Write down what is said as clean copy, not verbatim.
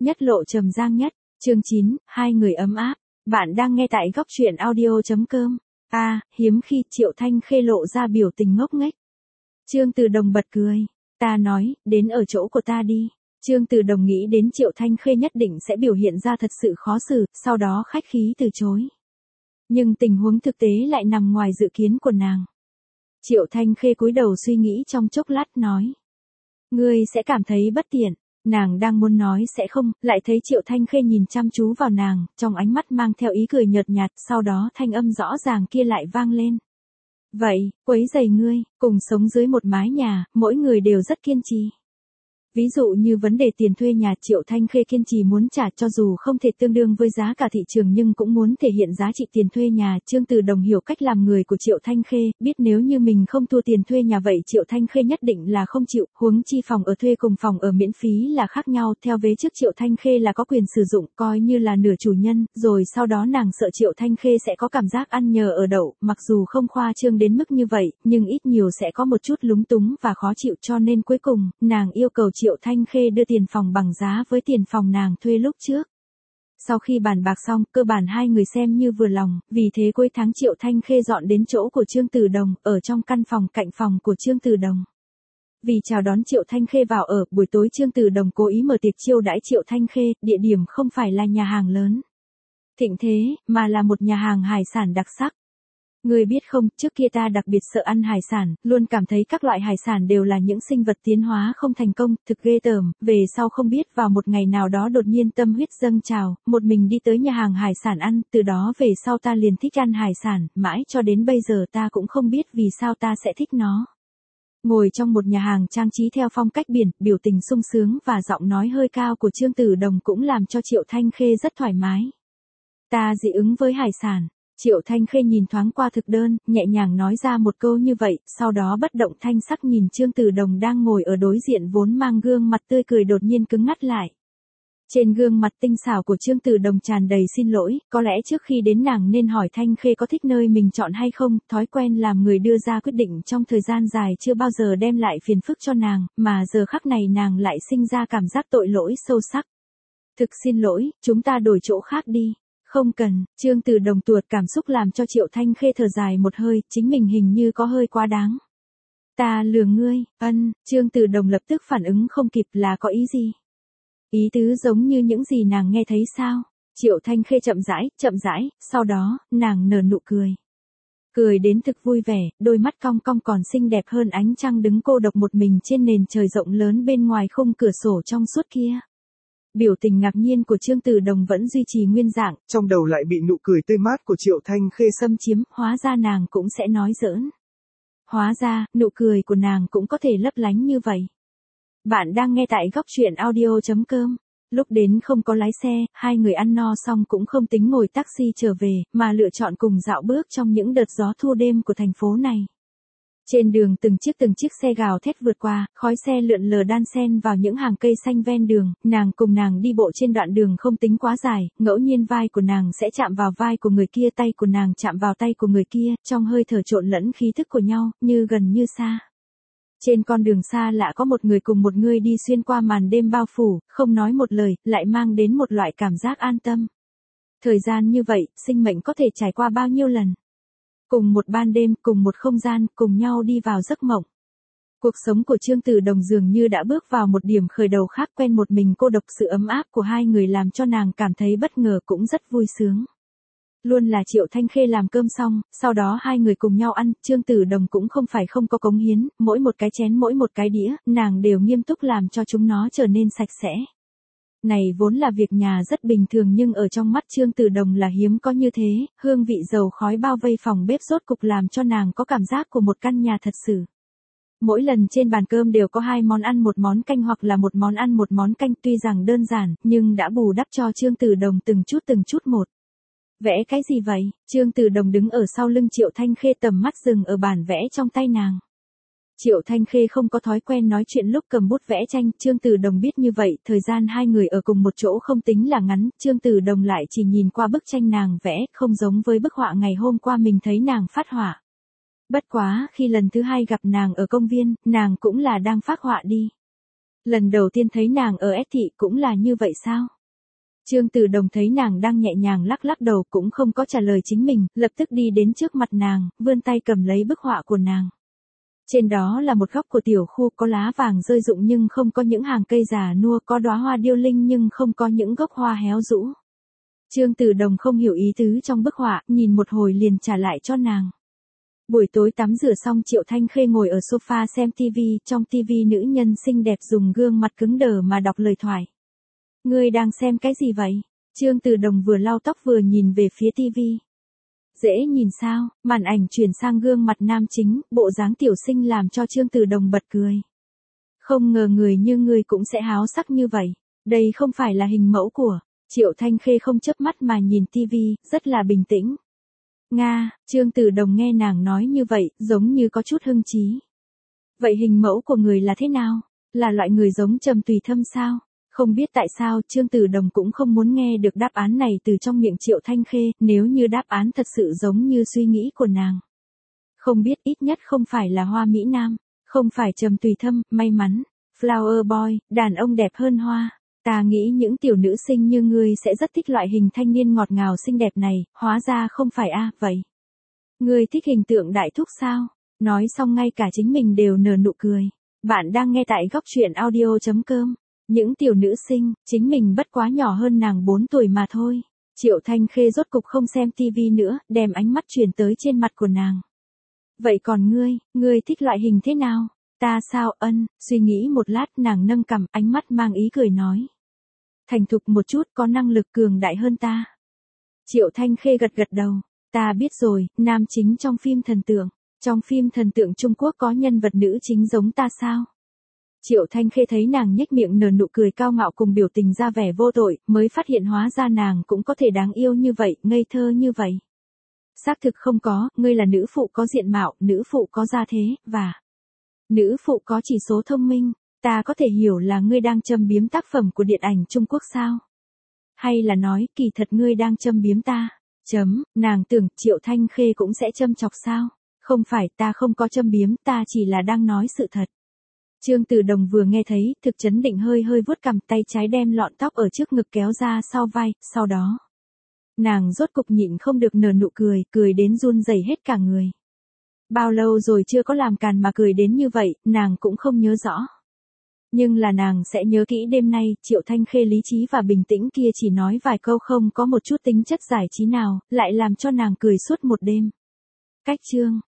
Nhất lộ trầm giang nhất, chương 9, hai người ấm áp. Bạn đang nghe tại góc truyện audio.com. Hiếm khi Triệu Thanh Khê lộ ra biểu tình ngốc nghếch. Trương Từ Đồng bật cười. Ta nói, đến ở chỗ của ta đi. Trương Từ Đồng nghĩ đến Triệu Thanh Khê nhất định sẽ biểu hiện ra thật sự khó xử, sau đó khách khí từ chối. Nhưng tình huống thực tế lại nằm ngoài dự kiến của nàng. Triệu Thanh Khê cúi đầu suy nghĩ trong chốc lát nói. Ngươi sẽ cảm thấy bất tiện. Nàng đang muốn nói sẽ không, lại thấy Triệu Thanh Khê nhìn chăm chú vào nàng, trong ánh mắt mang theo ý cười nhợt nhạt, sau đó thanh âm rõ ràng kia lại vang lên. Vậy, quấy rầy ngươi, cùng sống dưới một mái nhà, mỗi người đều rất kiên trì. Ví dụ như vấn đề tiền thuê nhà, Triệu Thanh Khê kiên trì muốn trả cho dù không thể tương đương với giá cả thị trường nhưng cũng muốn thể hiện giá trị tiền thuê nhà. Trương Từ Đồng hiểu cách làm người của Triệu Thanh Khê, biết nếu như mình không thua tiền thuê nhà vậy Triệu Thanh Khê nhất định là không chịu, huống chi phòng ở thuê cùng phòng ở miễn phí là khác nhau. Theo vế trước Triệu Thanh Khê là có quyền sử dụng, coi như là nửa chủ nhân, rồi sau đó nàng sợ Triệu Thanh Khê sẽ có cảm giác ăn nhờ ở đậu, mặc dù không khoa trương đến mức như vậy, nhưng ít nhiều sẽ có một chút lúng túng và khó chịu, cho nên cuối cùng, nàng yêu cầu Triệu Thanh Khê đưa tiền phòng bằng giá với tiền phòng nàng thuê lúc trước. Sau khi bàn bạc xong, cơ bản hai người xem như vừa lòng, vì thế cuối tháng Triệu Thanh Khê dọn đến chỗ của Trương Từ Đồng, ở trong căn phòng cạnh phòng của Trương Từ Đồng. Vì chào đón Triệu Thanh Khê vào ở, buổi tối Trương Từ Đồng cố ý mở tiệc chiêu đãi Triệu Thanh Khê, địa điểm không phải là nhà hàng lớn thịnh thế, mà là một nhà hàng hải sản đặc sắc. Ngươi biết không, trước kia ta đặc biệt sợ ăn hải sản, luôn cảm thấy các loại hải sản đều là những sinh vật tiến hóa không thành công, thực ghê tởm, về sau không biết vào một ngày nào đó đột nhiên tâm huyết dâng trào, một mình đi tới nhà hàng hải sản ăn, từ đó về sau ta liền thích ăn hải sản, mãi cho đến bây giờ ta cũng không biết vì sao ta sẽ thích nó. Ngồi trong một nhà hàng trang trí theo phong cách biển, biểu tình sung sướng và giọng nói hơi cao của Trương Từ Đồng cũng làm cho Triệu Thanh Khê rất thoải mái. Ta dị ứng với hải sản. Triệu Thanh Khê nhìn thoáng qua thực đơn, nhẹ nhàng nói ra một câu như vậy, sau đó bất động thanh sắc nhìn Trương Từ Đồng đang ngồi ở đối diện vốn mang gương mặt tươi cười đột nhiên cứng ngắt lại. Trên gương mặt tinh xảo của Trương Từ Đồng tràn đầy xin lỗi, có lẽ trước khi đến nàng nên hỏi Thanh Khê có thích nơi mình chọn hay không, thói quen làm người đưa ra quyết định trong thời gian dài chưa bao giờ đem lại phiền phức cho nàng, mà giờ khắc này nàng lại sinh ra cảm giác tội lỗi sâu sắc. Thực xin lỗi, chúng ta đổi chỗ khác đi. Không cần, Trương Từ Đồng tuột cảm xúc làm cho Triệu Thanh Khê thở dài một hơi, chính mình hình như có hơi quá đáng. Ta lừa ngươi, Trương Từ Đồng lập tức phản ứng không kịp là có ý gì? Ý tứ giống như những gì nàng nghe thấy sao? Triệu Thanh Khê chậm rãi, sau đó, nàng nở nụ cười. Cười đến thực vui vẻ, đôi mắt cong cong còn xinh đẹp hơn ánh trăng đứng cô độc một mình trên nền trời rộng lớn bên ngoài khung cửa sổ trong suốt kia. Biểu tình ngạc nhiên của Trương Từ Đồng vẫn duy trì nguyên dạng, trong đầu lại bị nụ cười tươi mát của Triệu Thanh Khê xâm chiếm, hóa ra nàng cũng sẽ nói giỡn. Hóa ra, nụ cười của nàng cũng có thể lấp lánh như vậy. Bạn đang nghe tại góc truyện audio.com. Lúc đến không có lái xe, hai người ăn no xong cũng không tính ngồi taxi trở về, mà lựa chọn cùng dạo bước trong những đợt gió thu đêm của thành phố này. Trên đường từng chiếc xe gào thét vượt qua, khói xe lượn lờ đan xen vào những hàng cây xanh ven đường, nàng đi bộ trên đoạn đường không tính quá dài, ngẫu nhiên vai của nàng sẽ chạm vào vai của người kia, tay của nàng chạm vào tay của người kia, trong hơi thở trộn lẫn khí thức của nhau, như gần như xa. Trên con đường xa lạ có một người cùng một người đi xuyên qua màn đêm bao phủ, không nói một lời, lại mang đến một loại cảm giác an tâm. Thời gian như vậy, sinh mệnh có thể trải qua bao nhiêu lần? Cùng một ban đêm, cùng một không gian, cùng nhau đi vào giấc mộng. Cuộc sống của Trương Từ Đồng dường như đã bước vào một điểm khởi đầu khác, quen một mình cô độc, sự ấm áp của hai người làm cho nàng cảm thấy bất ngờ cũng rất vui sướng. Luôn là Triệu Thanh Khê làm cơm xong, sau đó hai người cùng nhau ăn, Trương Từ Đồng cũng không phải không có cống hiến, mỗi một cái chén mỗi một cái đĩa, nàng đều nghiêm túc làm cho chúng nó trở nên sạch sẽ. Này vốn là việc nhà rất bình thường nhưng ở trong mắt Trương Từ Đồng là hiếm có như thế, hương vị dầu khói bao vây phòng bếp rốt cục làm cho nàng có cảm giác của một căn nhà thật sự. Mỗi lần trên bàn cơm đều có hai món ăn một món canh hoặc là một món ăn một món canh, tuy rằng đơn giản, nhưng đã bù đắp cho Trương Từ Đồng từng chút một. Vẽ cái gì vậy? Trương Từ Đồng đứng ở sau lưng Triệu Thanh Khê, tầm mắt dừng ở bản vẽ trong tay nàng. Triệu Thanh Khê không có thói quen nói chuyện lúc cầm bút vẽ tranh, Trương Từ Đồng biết như vậy, thời gian hai người ở cùng một chỗ không tính là ngắn, Trương Từ Đồng lại chỉ nhìn qua bức tranh nàng vẽ, không giống với bức họa ngày hôm qua mình thấy nàng phát họa. Bất quá, khi lần thứ hai gặp nàng ở công viên, nàng cũng là đang phác họa đi. Lần đầu tiên thấy nàng ở S thị cũng là như vậy sao? Trương Tử Đồng thấy nàng đang nhẹ nhàng lắc lắc đầu cũng không có trả lời chính mình, lập tức đi đến trước mặt nàng, vươn tay cầm lấy bức họa của nàng. Trên đó là một góc của tiểu khu có lá vàng rơi rụng nhưng không có những hàng cây già nua, có đóa hoa điêu linh nhưng không có những gốc hoa héo rũ. Trương Tử Đồng không hiểu ý tứ trong bức họa, nhìn một hồi liền trả lại cho nàng. Buổi tối tắm rửa xong Triệu Thanh Khê ngồi ở sofa xem TV, trong TV nữ nhân xinh đẹp dùng gương mặt cứng đờ mà đọc lời thoại. Ngươi đang xem cái gì vậy? Trương Tử Đồng vừa lau tóc vừa nhìn về phía TV. Dễ nhìn sao? Màn ảnh chuyển sang gương mặt nam chính, bộ dáng tiểu sinh làm cho Trương Tử Đồng bật cười. Không ngờ người như ngươi cũng sẽ háo sắc như vậy. Đây không phải là hình mẫu của. Triệu Thanh Khê không chớp mắt mà nhìn TV, rất là bình tĩnh. Nga, Trương Tử Đồng nghe nàng nói như vậy, giống như có chút hưng trí. Vậy hình mẫu của người là thế nào? Là loại người giống Trầm Tùy Thâm sao? Không biết tại sao Trương Tử Đồng cũng không muốn nghe được đáp án này từ trong miệng Triệu Thanh Khê, nếu như đáp án thật sự giống như suy nghĩ của nàng. Không biết, ít nhất không phải là Hoa Mỹ Nam, không phải Trầm Tùy Thâm, may mắn, Flower Boy, đàn ông đẹp hơn hoa. Ta nghĩ những tiểu nữ sinh như ngươi sẽ rất thích loại hình thanh niên ngọt ngào xinh đẹp này, hóa ra không phải vậy. Ngươi thích hình tượng đại thúc sao? Nói xong ngay cả chính mình đều nở nụ cười. Bạn đang nghe tại góc truyện audio.com. Những tiểu nữ sinh, chính mình bất quá nhỏ hơn nàng 4 tuổi mà thôi. Triệu Thanh Khê rốt cục không xem TV nữa, đem ánh mắt chuyển tới trên mặt của nàng. Vậy còn ngươi thích loại hình thế nào? Ta sao? Suy nghĩ một lát nàng nâng cằm, ánh mắt mang ý cười nói. Thành thục một chút, có năng lực cường đại hơn ta. Triệu Thanh Khê gật gật đầu. Ta biết rồi, nam chính trong phim thần tượng. Trong phim thần tượng Trung Quốc có nhân vật nữ chính giống ta sao? Triệu Thanh Khê thấy nàng nhếch miệng nở nụ cười cao ngạo cùng biểu tình ra vẻ vô tội, mới phát hiện hóa ra nàng cũng có thể đáng yêu như vậy, ngây thơ như vậy. Xác thực không có, ngươi là nữ phụ có diện mạo, nữ phụ có gia thế, và nữ phụ có chỉ số thông minh. Ta có thể hiểu là ngươi đang châm biếm tác phẩm của điện ảnh Trung Quốc sao? Hay là nói, kỳ thật ngươi đang châm biếm ta? Nàng tưởng Triệu Thanh Khê cũng sẽ châm chọc sao? Không phải, ta không có châm biếm, ta chỉ là đang nói sự thật. Trương Tử Đồng vừa nghe thấy, thực chấn định hơi vuốt cằm, tay trái đem lọn tóc ở trước ngực kéo ra sau vai, sau đó. Nàng rốt cục nhịn không được nở nụ cười đến run rẩy hết cả người. Bao lâu rồi chưa có làm càn mà cười đến như vậy, nàng cũng không nhớ rõ. Nhưng là nàng sẽ nhớ kỹ đêm nay, Triệu Thanh Khê lý trí và bình tĩnh kia chỉ nói vài câu không có một chút tính chất giải trí nào, lại làm cho nàng cười suốt một đêm. Cách chương